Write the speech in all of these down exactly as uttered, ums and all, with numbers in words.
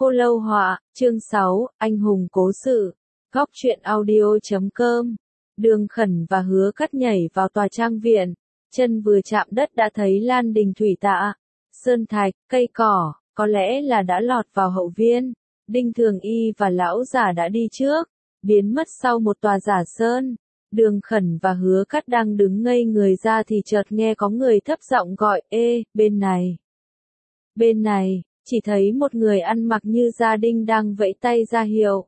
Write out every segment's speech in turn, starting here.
Khô Lâu Họa, chương sáu, Anh hùng cố sự. Góc truyện audio chấm com. Đường Khẩn và Hứa Cắt nhảy vào tòa trang viện, chân vừa chạm đất đã thấy lan đình thủy tạ, sơn thạch, cây cỏ, có lẽ là đã lọt vào hậu viên. Đinh Thường Y và lão giả đã đi trước, biến mất sau một tòa giả sơn. Đường Khẩn và Hứa Cắt đang đứng ngây người ra thì chợt nghe có người thấp giọng gọi, ê, bên này. Bên này, chỉ thấy một người ăn mặc như gia đình đang vẫy tay ra hiệu.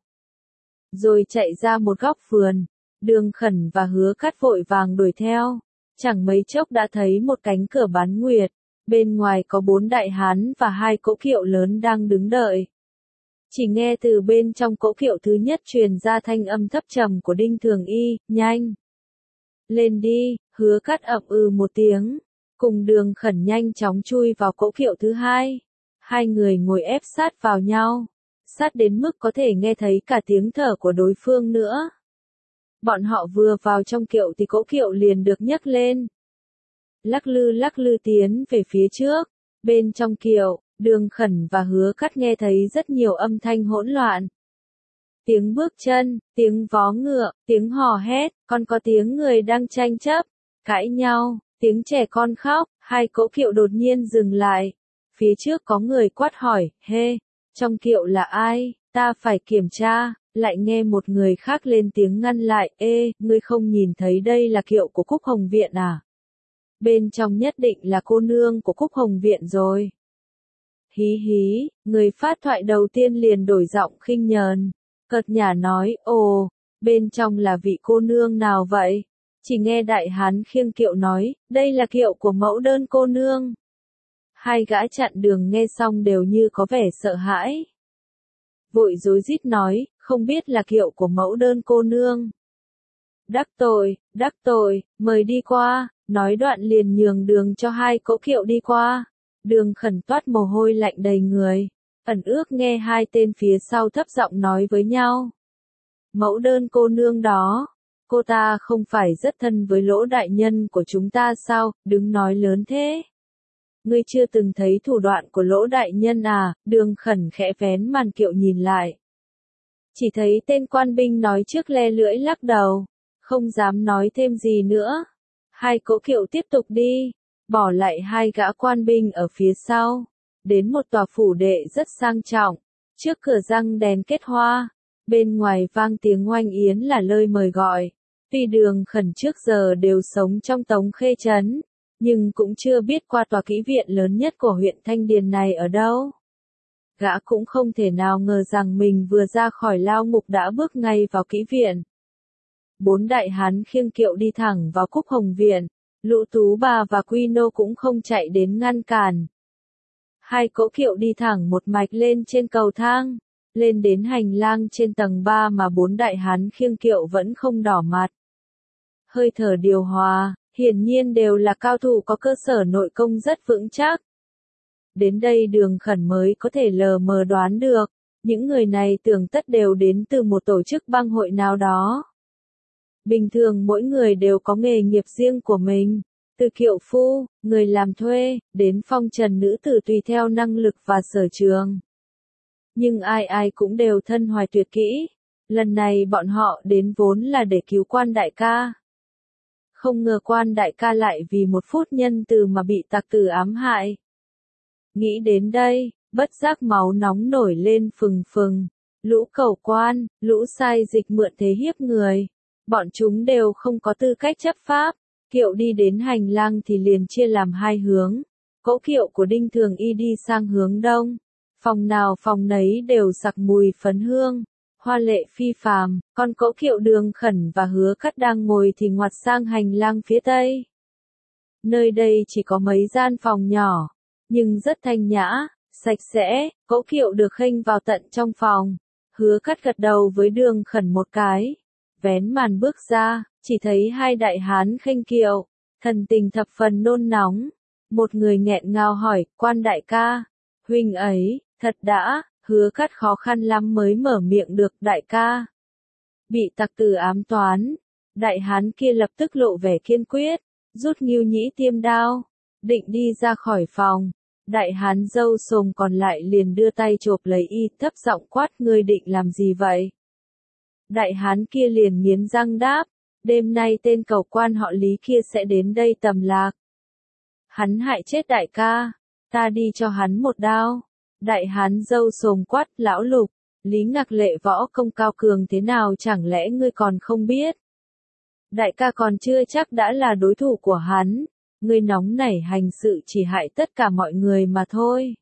Rồi chạy ra một góc vườn, Đường Khẩn và Hứa Cắt vội vàng đuổi theo. Chẳng mấy chốc đã thấy một cánh cửa bán nguyệt, bên ngoài có bốn đại hán và hai cỗ kiệu lớn đang đứng đợi. Chỉ nghe từ bên trong cỗ kiệu thứ nhất truyền ra thanh âm thấp trầm của Đinh Thường Y, nhanh. Lên đi, Hứa Cắt ậm ừ một tiếng, cùng Đường Khẩn nhanh chóng chui vào cỗ kiệu thứ hai. Hai người ngồi ép sát vào nhau, sát đến mức có thể nghe thấy cả tiếng thở của đối phương nữa. Bọn họ vừa vào trong kiệu thì cỗ kiệu liền được nhấc lên. Lắc lư lắc lư tiến về phía trước, bên trong kiệu, Đường Khẩn và Hứa Cắt nghe thấy rất nhiều âm thanh hỗn loạn. Tiếng bước chân, tiếng vó ngựa, tiếng hò hét, còn có tiếng người đang tranh chấp, cãi nhau, tiếng trẻ con khóc. Hai cỗ kiệu đột nhiên dừng lại. Phía trước có người quát hỏi, hê, trong kiệu là ai, ta phải kiểm tra. Lại nghe một người khác lên tiếng ngăn lại, ê, ngươi không nhìn thấy đây là kiệu của Cúc Hồng Viện à? Bên trong nhất định là cô nương của Cúc Hồng Viện rồi. Hí hí, người phát thoại đầu tiên liền đổi giọng khinh nhờn, cợt nhả nói, ồ, bên trong là vị cô nương nào vậy? Chỉ nghe đại hán khiêng kiệu nói, đây là kiệu của mẫu đơn cô nương. Hai gã chặn đường nghe xong đều như có vẻ sợ hãi. Vội rối rít nói, không biết là kiệu của mẫu đơn cô nương. Đắc tội, đắc tội, mời đi qua, nói đoạn liền nhường đường cho hai cỗ kiệu đi qua. Đường Khẩn toát mồ hôi lạnh đầy người, ẩn ước nghe hai tên phía sau thấp giọng nói với nhau. Mẫu đơn cô nương đó, cô ta không phải rất thân với Lỗ đại nhân của chúng ta sao, đứng nói lớn thế. Ngươi chưa từng thấy thủ đoạn của Lỗ đại nhân à? Đường Khẩn khẽ vén màn kiệu nhìn lại. Chỉ thấy tên quan binh nói trước le lưỡi lắc đầu, không dám nói thêm gì nữa. Hai cỗ kiệu tiếp tục đi, bỏ lại hai gã quan binh ở phía sau, đến một tòa phủ đệ rất sang trọng, trước cửa răng đèn kết hoa, bên ngoài vang tiếng oanh yến là lời mời gọi. Tuy Đường Khẩn trước giờ đều sống trong Tống Khê Trấn, nhưng cũng chưa biết qua tòa kỹ viện lớn nhất của huyện Thanh Điền này ở đâu. Gã cũng không thể nào ngờ rằng mình vừa ra khỏi lao ngục đã bước ngay vào kỹ viện. Bốn đại hán khiêng kiệu đi thẳng vào Cúc Hồng Viện, Lũ Tú Bà và Quy Nô cũng không chạy đến ngăn cản. Hai cỗ kiệu đi thẳng một mạch lên trên cầu thang, lên đến hành lang trên tầng ba mà bốn đại hán khiêng kiệu vẫn không đỏ mặt. Hơi thở điều hòa, hiển nhiên đều là cao thủ có cơ sở nội công rất vững chắc. Đến đây Đường Khẩn mới có thể lờ mờ đoán được, những người này tưởng tất đều đến từ một tổ chức bang hội nào đó. Bình thường mỗi người đều có nghề nghiệp riêng của mình, từ kiệu phu, người làm thuê, đến phong trần nữ tử tùy theo năng lực và sở trường. Nhưng ai ai cũng đều thân hoài tuyệt kỹ, lần này bọn họ đến vốn là để cứu Quan đại ca. Không ngờ Quan đại ca lại vì một phút nhân từ mà bị tặc tử ám hại. Nghĩ đến đây, bất giác máu nóng nổi lên phừng phừng. Lũ cầu quan, lũ sai dịch mượn thế hiếp người. Bọn chúng đều không có tư cách chấp pháp. Kiệu đi đến hành lang thì liền chia làm hai hướng. Cỗ kiệu của Đinh Thường Y đi sang hướng đông. Phòng nào phòng nấy đều sặc mùi phấn hương, hoa lệ phi phàm. Còn cỗ kiệu Đường Khẩn và Hứa Cắt đang ngồi thì ngoặt sang hành lang phía tây. Nơi đây chỉ có mấy gian phòng nhỏ, nhưng rất thanh nhã, sạch sẽ. Cỗ kiệu được khênh vào tận trong phòng. Hứa Cắt gật đầu với Đường Khẩn một cái, vén màn bước ra, chỉ thấy hai đại hán khênh kiệu, thần tình thập phần nôn nóng. Một người nghẹn ngào hỏi, Quan đại ca, huynh ấy, thật đã. Hứa Cắt khó khăn lắm mới mở miệng được, đại ca. Bị tặc tử ám toán. Đại hán kia lập tức lộ vẻ kiên quyết, rút Ngưu Nhĩ tiêm đao, định đi ra khỏi phòng. Đại hán râu sồm còn lại liền đưa tay chộp lấy y, thấp giọng quát, ngươi định làm gì vậy? Đại hán kia liền nghiến răng đáp, đêm nay tên cầu quan họ Lý kia sẽ đến đây tầm lạc. Hắn hại chết đại ca, ta đi cho hắn một đao. Đại hán râu sồm quát, lão Lục, Lý Ngạc Lệ võ công cao cường thế nào chẳng lẽ ngươi còn không biết? Đại ca còn chưa chắc đã là đối thủ của hắn, ngươi nóng nảy hành sự chỉ hại tất cả mọi người mà thôi.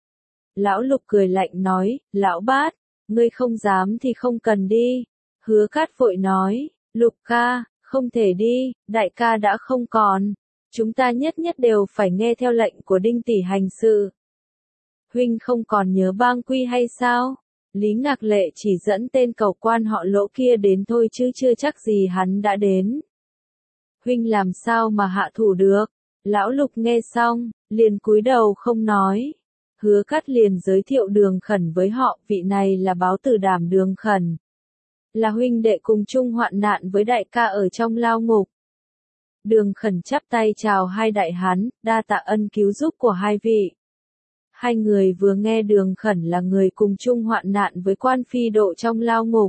Lão Lục cười lạnh nói, lão Bát, ngươi không dám thì không cần đi. Hứa Cát vội nói, Lục ca, không thể đi, đại ca đã không còn. Chúng ta nhất nhất đều phải nghe theo lệnh của Đinh tỷ hành sự. Huynh không còn nhớ bang quy hay sao? Lý Ngạc Lệ chỉ dẫn tên cầu quan họ Lỗ kia đến thôi chứ chưa chắc gì hắn đã đến. Huynh làm sao mà hạ thủ được? Lão Lục nghe xong, liền cúi đầu không nói. Hứa Cát liền giới thiệu Đường Khẩn với họ, vị này là báo tử Đàm Đường Khẩn. Là huynh đệ cùng chung hoạn nạn với đại ca ở trong lao ngục. Đường Khẩn chắp tay chào hai đại hán, đa tạ ân cứu giúp của hai vị. Hai người vừa nghe Đường Khẩn là người cùng chung hoạn nạn với quan phi độ trong lao ngục.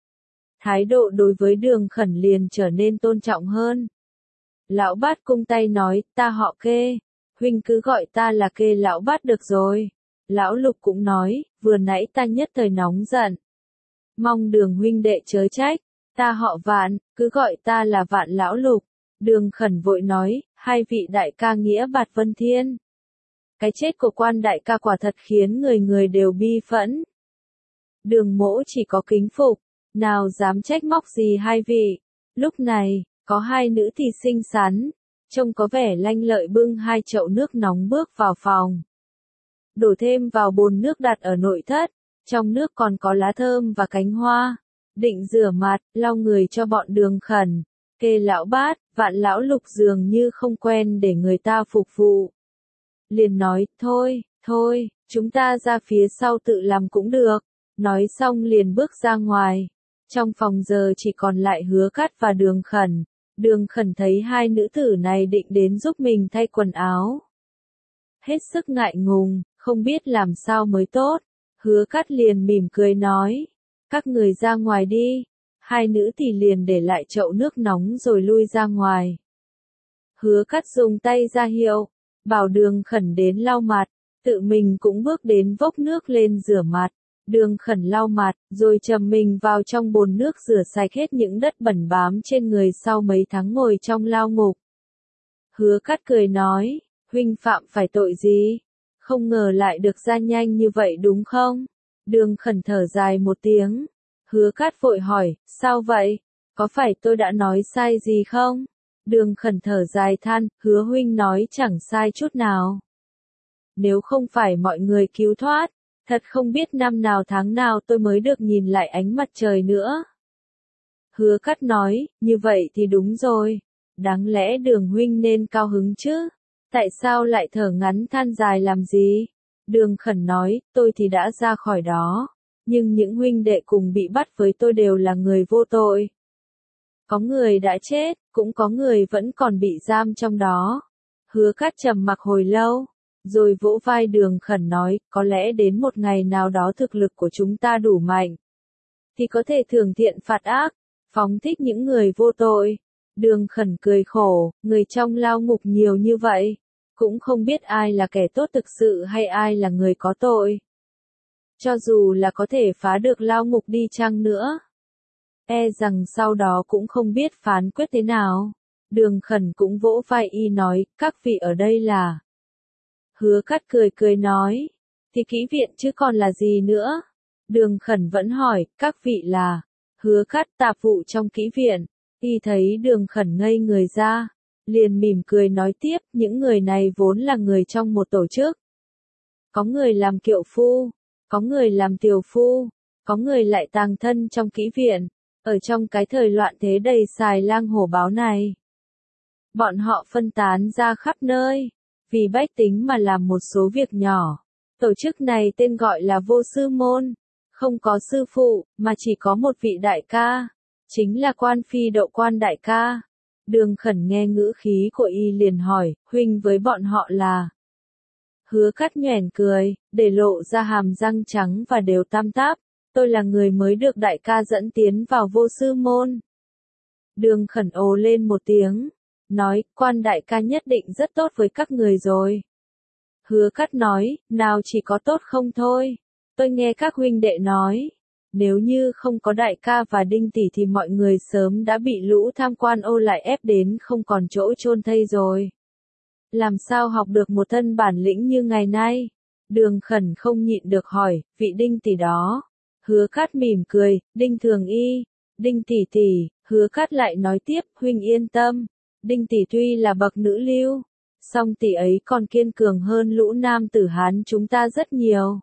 Thái độ đối với Đường Khẩn liền trở nên tôn trọng hơn. Lão Bát cung tay nói, ta họ Kê, huynh cứ gọi ta là Kê lão Bát được rồi. Lão Lục cũng nói, vừa nãy ta nhất thời nóng giận. Mong Đường huynh đệ chớ trách, ta họ Vạn, cứ gọi ta là Vạn lão Lục. Đường Khẩn vội nói, hai vị đại ca nghĩa bạt vân thiên. Cái chết của quan đại ca quả thật khiến người người đều bi phẫn. Đường Mỗ chỉ có kính phục, nào dám trách móc gì hai vị. Lúc này, có hai nữ thì xinh xắn, trông có vẻ lanh lợi bưng hai chậu nước nóng bước vào phòng. Đổ thêm vào bồn nước đặt ở nội thất, trong nước còn có lá thơm và cánh hoa. Định rửa mặt, lau người cho bọn Đường Khẩn. Kê lão Bát, Vạn lão Lục dường như không quen để người ta phục vụ. Liền nói, thôi, thôi, chúng ta ra phía sau tự làm cũng được. Nói xong liền bước ra ngoài. Trong phòng giờ chỉ còn lại Hứa Cát và Đường Khẩn. Đường Khẩn thấy hai nữ tử này định đến giúp mình thay quần áo. Hết sức ngại ngùng, không biết làm sao mới tốt. Hứa Cát liền mỉm cười nói, các người ra ngoài đi. Hai nữ thì liền để lại chậu nước nóng rồi lui ra ngoài. Hứa Cát dùng tay ra hiệu, bảo Đường Khẩn đến lau mặt, tự mình cũng bước đến vốc nước lên rửa mặt. Đường Khẩn lau mặt, rồi chầm mình vào trong bồn nước rửa sạch hết những đất bẩn bám trên người sau mấy tháng ngồi trong lao ngục. Hứa Cát cười nói, huynh phạm phải tội gì? Không ngờ lại được ra nhanh như vậy đúng không? Đường Khẩn thở dài một tiếng. Hứa Cát vội hỏi, sao vậy? Có phải tôi đã nói sai gì không? Đường Khẩn thở dài than, Hứa huynh nói chẳng sai chút nào. Nếu không phải mọi người cứu thoát, thật không biết năm nào tháng nào tôi mới được nhìn lại ánh mặt trời nữa. Hứa Cát nói, như vậy thì đúng rồi. Đáng lẽ Đường huynh nên cao hứng chứ? Tại sao lại thở ngắn than dài làm gì? Đường Khẩn nói, tôi thì đã ra khỏi đó. Nhưng những huynh đệ cùng bị bắt với tôi đều là người vô tội. Có người đã chết, cũng có người vẫn còn bị giam trong đó. Hứa Cát trầm mặc hồi lâu, rồi vỗ vai Đường Khẩn nói, có lẽ đến một ngày nào đó thực lực của chúng ta đủ mạnh, thì có thể thưởng thiện phạt ác, phóng thích những người vô tội. Đường Khẩn cười khổ, người trong lao ngục nhiều như vậy, cũng không biết ai là kẻ tốt thực sự hay ai là người có tội. Cho dù là có thể phá được lao ngục đi chăng nữa, e rằng sau đó cũng không biết phán quyết thế nào. Đường Khẩn cũng vỗ vai y nói, các vị ở đây là. Hứa Cát cười cười nói, thì kỹ viện chứ còn là gì nữa. Đường Khẩn vẫn hỏi, các vị là. Hứa Cát tạp vụ trong kỹ viện. Y thấy Đường Khẩn ngây người ra, liền mỉm cười nói tiếp, những người này vốn là người trong một tổ chức. Có người làm kiệu phu, có người làm tiều phu, có người lại tàng thân trong kỹ viện, ở trong cái thời loạn thế đầy xài lang hổ báo này. Bọn họ phân tán ra khắp nơi, vì bách tính mà làm một số việc nhỏ. Tổ chức này tên gọi là Vô Sư Môn, không có sư phụ, mà chỉ có một vị đại ca, chính là Quan Phi Độ Quan đại ca. Đường Khẩn nghe ngữ khí của y liền hỏi, huynh với bọn họ là. Hứa Cát nhoẻn cười, để lộ ra hàm răng trắng và đều tam táp, tôi là người mới được đại ca dẫn tiến vào vô sư môn. Đường Khẩn ồ lên một tiếng, nói, Quan đại ca nhất định rất tốt với các người rồi. Hứa Cát nói, nào chỉ có tốt không thôi, tôi nghe các huynh đệ nói, nếu như không có đại ca và Đinh tỷ thì mọi người sớm đã bị lũ tham quan ô lại ép đến không còn chỗ chôn thây rồi. Làm sao học được một thân bản lĩnh như ngày nay? Đường Khẩn không nhịn được hỏi, vị Đinh tỷ đó. Hứa Cát mỉm cười, Đinh Thường Y, Đinh tỷ tỷ. Hứa Cát lại nói tiếp, huynh yên tâm, Đinh tỷ tuy là bậc nữ lưu, song tỷ ấy còn kiên cường hơn lũ nam tử Hán chúng ta rất nhiều.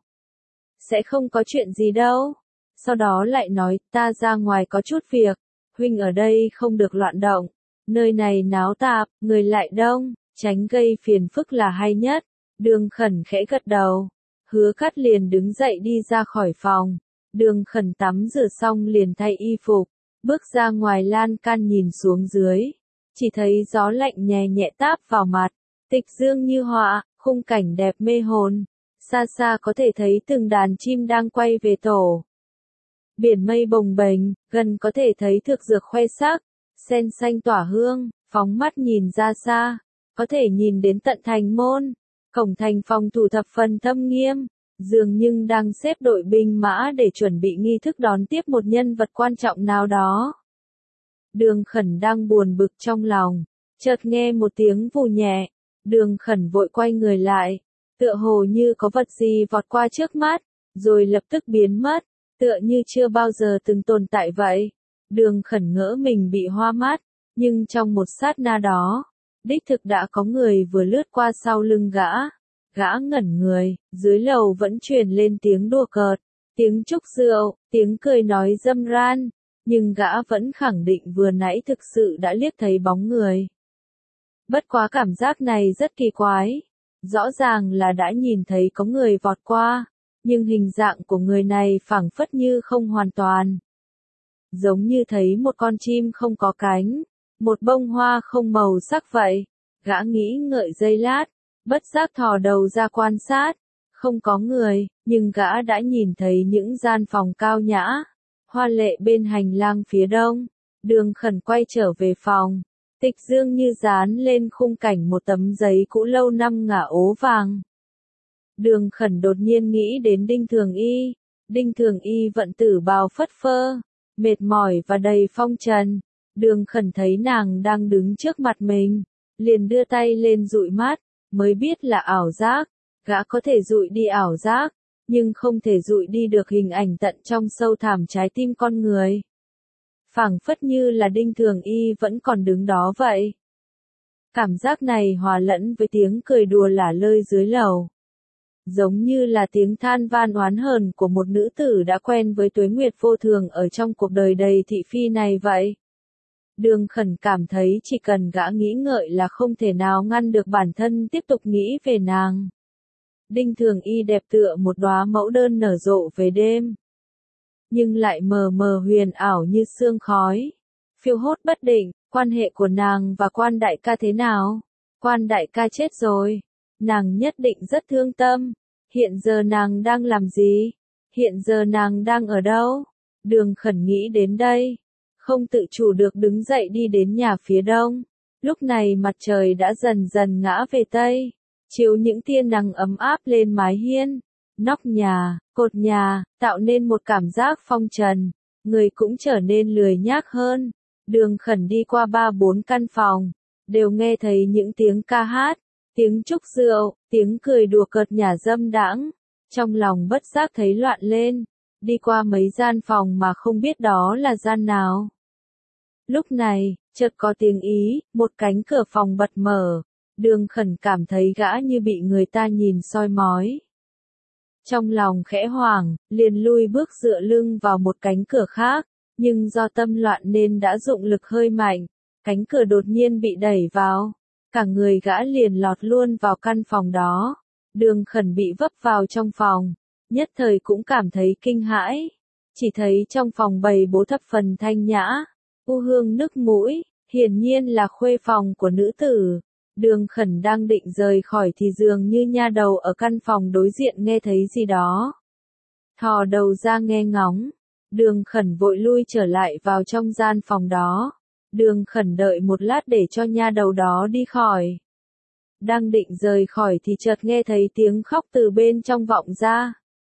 Sẽ không có chuyện gì đâu. Sau đó lại nói, ta ra ngoài có chút việc, huynh ở đây không được loạn động, nơi này náo tạp, người lại đông, tránh gây phiền phức là hay nhất. Đường Khẩn khẽ gật đầu, Hứa Cát liền đứng dậy đi ra khỏi phòng. Đường Khẩn tắm rửa xong liền thay y phục, bước ra ngoài lan can nhìn xuống dưới, chỉ thấy gió lạnh nhẹ nhẹ táp vào mặt, tịch dương như họa, khung cảnh đẹp mê hồn, xa xa có thể thấy từng đàn chim đang quay về tổ. Biển mây bồng bềnh, gần có thể thấy thực dược khoe sắc, sen xanh tỏa hương, phóng mắt nhìn ra xa, có thể nhìn đến tận thành môn, cổng thành phòng thủ thập phần thâm nghiêm, dường như đang xếp đội binh mã để chuẩn bị nghi thức đón tiếp một nhân vật quan trọng nào đó. Đường Khẩn đang buồn bực trong lòng, chợt nghe một tiếng vù nhẹ, Đường Khẩn vội quay người lại, tựa hồ như có vật gì vọt qua trước mắt, rồi lập tức biến mất, tựa như chưa bao giờ từng tồn tại vậy. Đường Khẩn ngỡ mình bị hoa mắt, nhưng trong một sát na đó, đích thực đã có người vừa lướt qua sau lưng gã. Gã ngẩn người, dưới lầu vẫn truyền lên tiếng đùa cợt, tiếng chúc rượu, tiếng cười nói râm ran, nhưng gã vẫn khẳng định vừa nãy thực sự đã liếc thấy bóng người. Bất quá cảm giác này rất kỳ quái, rõ ràng là đã nhìn thấy có người vọt qua, nhưng hình dạng của người này phảng phất như không hoàn toàn. Giống như thấy một con chim không có cánh, một bông hoa không màu sắc vậy. Gã nghĩ ngợi giây lát, bất giác thò đầu ra quan sát, không có người, nhưng gã đã nhìn thấy những gian phòng cao nhã, hoa lệ bên hành lang phía đông. Đường Khẩn quay trở về phòng, tịch dương như dán lên khung cảnh một tấm giấy cũ lâu năm ngả ố vàng. Đường Khẩn đột nhiên nghĩ đến Đinh Thường Y, Đinh Thường Y vận tử bào phất phơ, mệt mỏi và đầy phong trần. Đường Khẩn thấy nàng đang đứng trước mặt mình, liền đưa tay lên dụi mắt, mới biết là ảo giác. Gã có thể dụi đi ảo giác, nhưng không thể dụi đi được hình ảnh tận trong sâu thẳm trái tim con người. Phảng phất như là Đinh Thường Y vẫn còn đứng đó vậy. Cảm giác này hòa lẫn với tiếng cười đùa lả lơi dưới lầu, giống như là tiếng than van oán hờn của một nữ tử đã quen với tuế nguyệt vô thường ở trong cuộc đời đầy thị phi này vậy. Đường Khẩn cảm thấy chỉ cần gã nghĩ ngợi là không thể nào ngăn được bản thân tiếp tục nghĩ về nàng. Đinh Thường Y đẹp tựa một đóa mẫu đơn nở rộ về đêm, nhưng lại mờ mờ huyền ảo như sương khói, phiêu hốt bất định. Quan hệ của nàng và Quan đại ca thế nào? Quan đại ca chết rồi, nàng nhất định rất thương tâm. Hiện giờ nàng đang làm gì? Hiện giờ nàng đang ở đâu? Đường Khẩn nghĩ đến đây, không tự chủ được đứng dậy đi đến nhà phía đông. Lúc này mặt trời đã dần dần ngã về tây, chiếu những tia nắng ấm áp lên mái hiên, nóc nhà, cột nhà, tạo nên một cảm giác phong trần, người cũng trở nên lười nhác hơn. Đường Khẩn đi qua ba bốn căn phòng, đều nghe thấy những tiếng ca hát, tiếng chúc rượu, tiếng cười đùa cợt nhả dâm đãng. Trong lòng bất giác thấy loạn lên, đi qua mấy gian phòng mà không biết đó là gian nào. Lúc này, chợt có tiếng ý, một cánh cửa phòng bật mở. Đường Khẩn cảm thấy gã như bị người ta nhìn soi mói. Trong lòng khẽ hoảng, liền lui bước dựa lưng vào một cánh cửa khác, nhưng do tâm loạn nên đã dụng lực hơi mạnh, cánh cửa đột nhiên bị đẩy vào, cả người gã liền lọt luôn vào căn phòng đó. Đường Khẩn bị vấp vào trong phòng, nhất thời cũng cảm thấy kinh hãi, chỉ thấy trong phòng bày bố thập phần thanh nhã, u hương nức mũi, hiển nhiên là khuê phòng của nữ tử. Đường Khẩn đang định rời khỏi thì dường như nha đầu ở căn phòng đối diện nghe thấy gì đó. Thò đầu ra nghe ngóng. Đường Khẩn vội lui trở lại vào trong gian phòng đó. Đường Khẩn đợi một lát để cho nha đầu đó đi khỏi. Đang định rời khỏi thì chợt nghe thấy tiếng khóc từ bên trong vọng ra.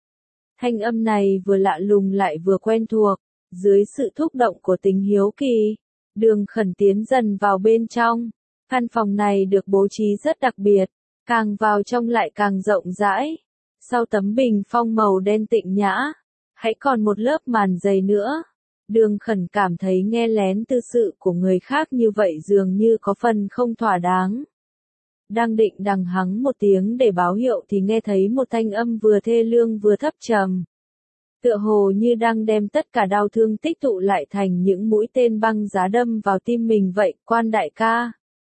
Thanh âm này vừa lạ lùng lại vừa quen thuộc. Dưới sự thúc động của tình hiếu kỳ, Đường Khẩn tiến dần vào bên trong. Căn phòng này được bố trí rất đặc biệt, càng vào trong lại càng rộng rãi. Sau tấm bình phong màu đen tịnh nhã, hãy còn một lớp màn dày nữa. Đường Khẩn cảm thấy nghe lén tư sự của người khác như vậy dường như có phần không thỏa đáng. Đang định đằng hắng một tiếng để báo hiệu thì nghe thấy một thanh âm vừa thê lương vừa thấp trầm. Tựa hồ như đang đem tất cả đau thương tích tụ lại thành những mũi tên băng giá đâm vào tim mình vậy. Quan đại ca,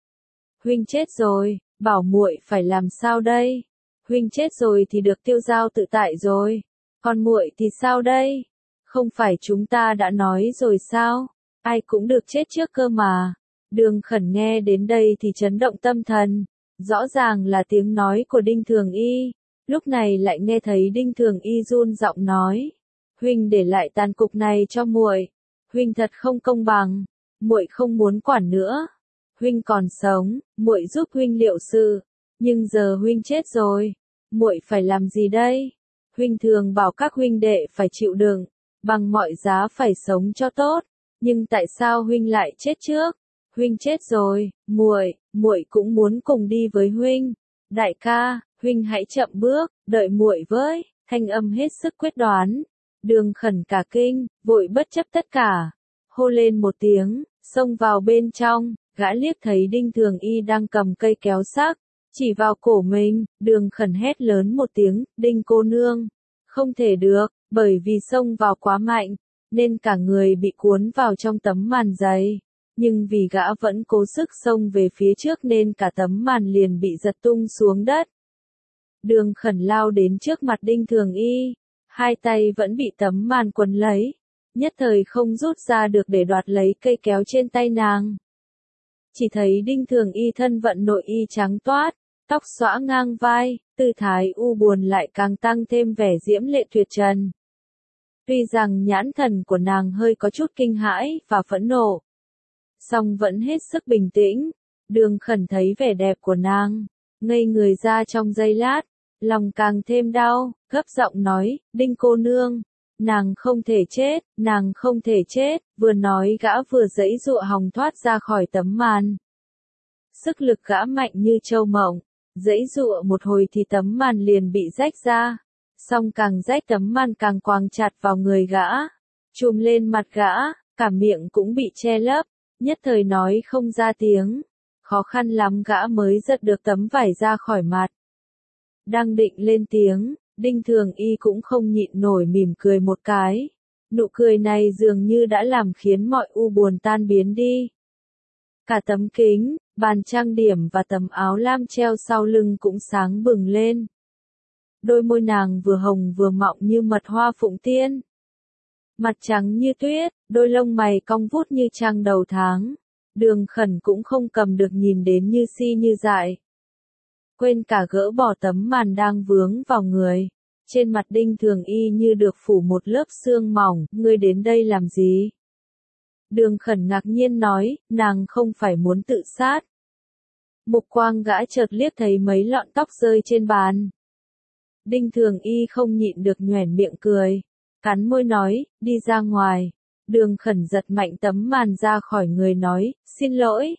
huynh chết rồi, bảo muội phải làm sao đây? Huynh chết rồi thì được tiêu giao tự tại rồi, còn muội thì sao đây? Không phải chúng ta đã nói rồi sao? Ai cũng được chết trước cơ mà. Đường Khẩn nghe đến đây thì chấn động tâm thần. Rõ ràng là tiếng nói của Đinh Thường Y. Lúc này lại nghe thấy Đinh Thường Y run giọng nói: "Huynh để lại tàn cục này cho muội. Huynh thật không công bằng. Muội không muốn quản nữa. Huynh còn sống, muội giúp huynh liệu sự, nhưng giờ huynh chết rồi, muội phải làm gì đây? Huynh thường bảo các huynh đệ phải chịu đựng, bằng mọi giá phải sống cho tốt, nhưng tại sao huynh lại chết trước? Huynh chết rồi, muội, muội cũng muốn cùng đi với huynh. Đại ca, huynh hãy chậm bước, đợi muội với." Thanh âm hết sức quyết đoán. Đường Khẩn cả kinh, vội bất chấp tất cả, hô lên một tiếng, xông vào bên trong. Gã liếc thấy Đinh Thường Y đang cầm cây kéo xác, chỉ vào cổ mình. Đường Khẩn hét lớn một tiếng: "Đinh cô nương!" Không thể được, bởi vì xông vào quá mạnh, nên cả người bị cuốn vào trong tấm màn dày. Nhưng vì gã vẫn cố sức xông về phía trước nên cả tấm màn liền bị giật tung xuống đất. Đường Khẩn lao đến trước mặt Đinh Thường Y, hai tay vẫn bị tấm màn quấn lấy, nhất thời không rút ra được để đoạt lấy cây kéo trên tay nàng. Chỉ thấy Đinh Thường Y thân vận nội y trắng toát, tóc xõa ngang vai, tư thái u buồn lại càng tăng thêm vẻ diễm lệ tuyệt trần. Tuy rằng nhãn thần của nàng hơi có chút kinh hãi và phẫn nộ, song vẫn hết sức bình tĩnh. Đường Khẩn thấy vẻ đẹp của nàng, ngây người ra trong giây lát, lòng càng thêm đau, gấp giọng nói: "Đinh cô nương, nàng không thể chết, nàng không thể chết." Vừa nói gã vừa giãy giụa hòng thoát ra khỏi tấm màn. Sức lực gã mạnh như trâu mộng, giãy giụa một hồi thì tấm màn liền bị rách ra. Song càng rách tấm màn càng quàng chặt vào người gã, trùm lên mặt gã, cả miệng cũng bị che lấp, nhất thời nói không ra tiếng. Khó khăn lắm gã mới giật được tấm vải ra khỏi mặt. Đang định lên tiếng, Đinh Thường Y cũng không nhịn nổi mỉm cười một cái. Nụ cười này dường như đã làm khiến mọi u buồn tan biến đi. Cả tấm kính, bàn trang điểm và tấm áo lam treo sau lưng cũng sáng bừng lên. Đôi môi nàng vừa hồng vừa mọng như mật hoa phụng tiên. Mặt trắng như tuyết, đôi lông mày cong vút như trăng đầu tháng. Đường Khẩn cũng không cầm được nhìn đến như si như dại. Quên cả gỡ bỏ tấm màn đang vướng vào người. Trên mặt Đinh Thường Y như được phủ một lớp sương mỏng. "Ngươi đến đây làm gì?" Đường Khẩn ngạc nhiên nói, nàng không phải muốn tự sát. Mục quang gã chợt liếc thấy mấy lọn tóc rơi trên bàn. Đinh Thường Y không nhịn được nhoẻn miệng cười, cắn môi nói: "Đi ra ngoài." Đường Khẩn giật mạnh tấm màn ra khỏi người nói: "Xin lỗi.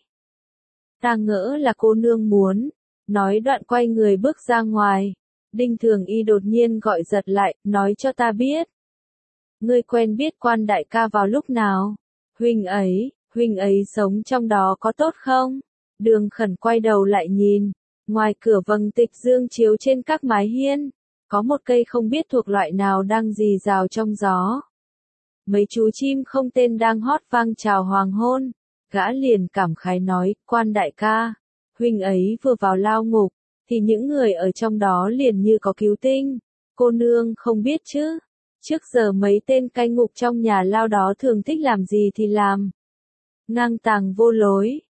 Ta ngỡ là cô nương muốn." Nói đoạn quay người bước ra ngoài. Đinh Thường Y đột nhiên gọi giật lại, nói: "Cho ta biết. Ngươi quen biết Quan đại ca vào lúc nào? Huynh ấy, huynh ấy sống trong đó có tốt không?" Đường Khẩn quay đầu lại nhìn. Ngoài cửa vầng tịch dương chiếu trên các mái hiên. Có một cây không biết thuộc loại nào đang rì rào trong gió. Mấy chú chim không tên đang hót vang chào hoàng hôn. Gã liền cảm khái nói: "Quan đại ca, huynh ấy vừa vào lao ngục, thì những người ở trong đó liền như có cứu tinh. Cô nương không biết chứ, trước giờ mấy tên cai ngục trong nhà lao đó thường thích làm gì thì làm. Ngang tàng vô lối,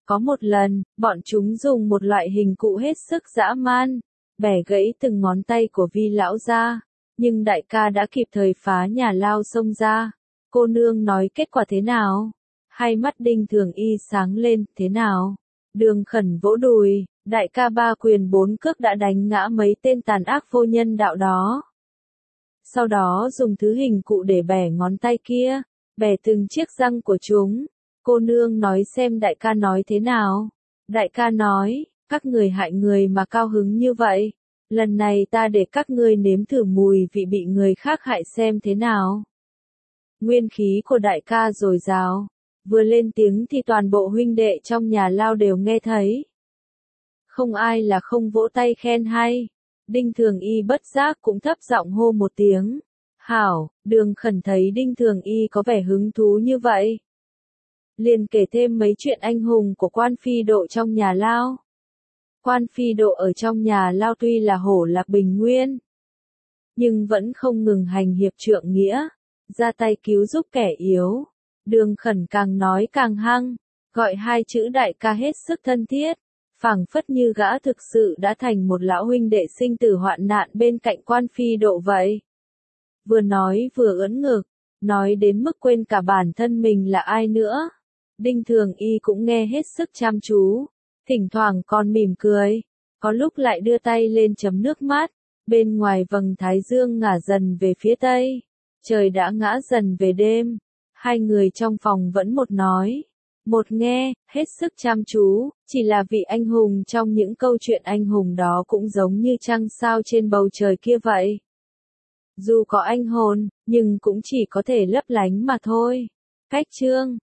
Có một lần, bọn chúng dùng một loại hình cụ hết sức dã man, bẻ gãy từng ngón tay của Vi lão ra, nhưng đại ca đã kịp thời phá nhà lao xông ra. Cô nương nói kết quả thế nào? Hai mắt Đinh Thường Y sáng lên, thế nào? Đường Khẩn vỗ đùi, đại ca ba quyền bốn cước đã đánh ngã mấy tên tàn ác vô nhân đạo đó. Sau đó dùng thứ hình cụ để bẻ ngón tay kia, bẻ từng chiếc răng của chúng. Cô nương nói xem đại ca nói thế nào? Đại ca nói, các người hại người mà cao hứng như vậy. Lần này ta để các ngươi nếm thử mùi vị bị người khác hại xem thế nào. Nguyên khí của đại ca dồi dào, vừa lên tiếng thì toàn bộ huynh đệ trong nhà lao đều nghe thấy. Không ai là không vỗ tay khen hay. Đinh Thường Y bất giác cũng thấp giọng hô một tiếng. Hảo, Đường Khẩn thấy Đinh Thường Y có vẻ hứng thú như vậy, liền kể thêm mấy chuyện anh hùng của Quan Phi Độ trong nhà lao. Quan Phi Độ ở trong nhà lao tuy là hổ lạc bình nguyên, nhưng vẫn không ngừng hành hiệp trượng nghĩa, ra tay cứu giúp kẻ yếu. Đường Khẩn càng nói càng hăng, gọi hai chữ đại ca hết sức thân thiết, phảng phất như gã thực sự đã thành một lão huynh đệ sinh tử hoạn nạn bên cạnh Quan Phi Độ vậy. Vừa nói vừa ưỡn ngực, nói đến mức quên cả bản thân mình là ai nữa. Đinh Thường Y cũng nghe hết sức chăm chú, thỉnh thoảng còn mỉm cười, có lúc lại đưa tay lên chấm nước mắt. Bên ngoài vầng thái dương ngả dần về phía tây, trời đã ngã dần về đêm, hai người trong phòng vẫn một nói, một nghe, hết sức chăm chú, chỉ là vị anh hùng trong những câu chuyện anh hùng đó cũng giống như trăng sao trên bầu trời kia vậy. Dù có anh hồn, nhưng cũng chỉ có thể lấp lánh mà thôi. Cách chương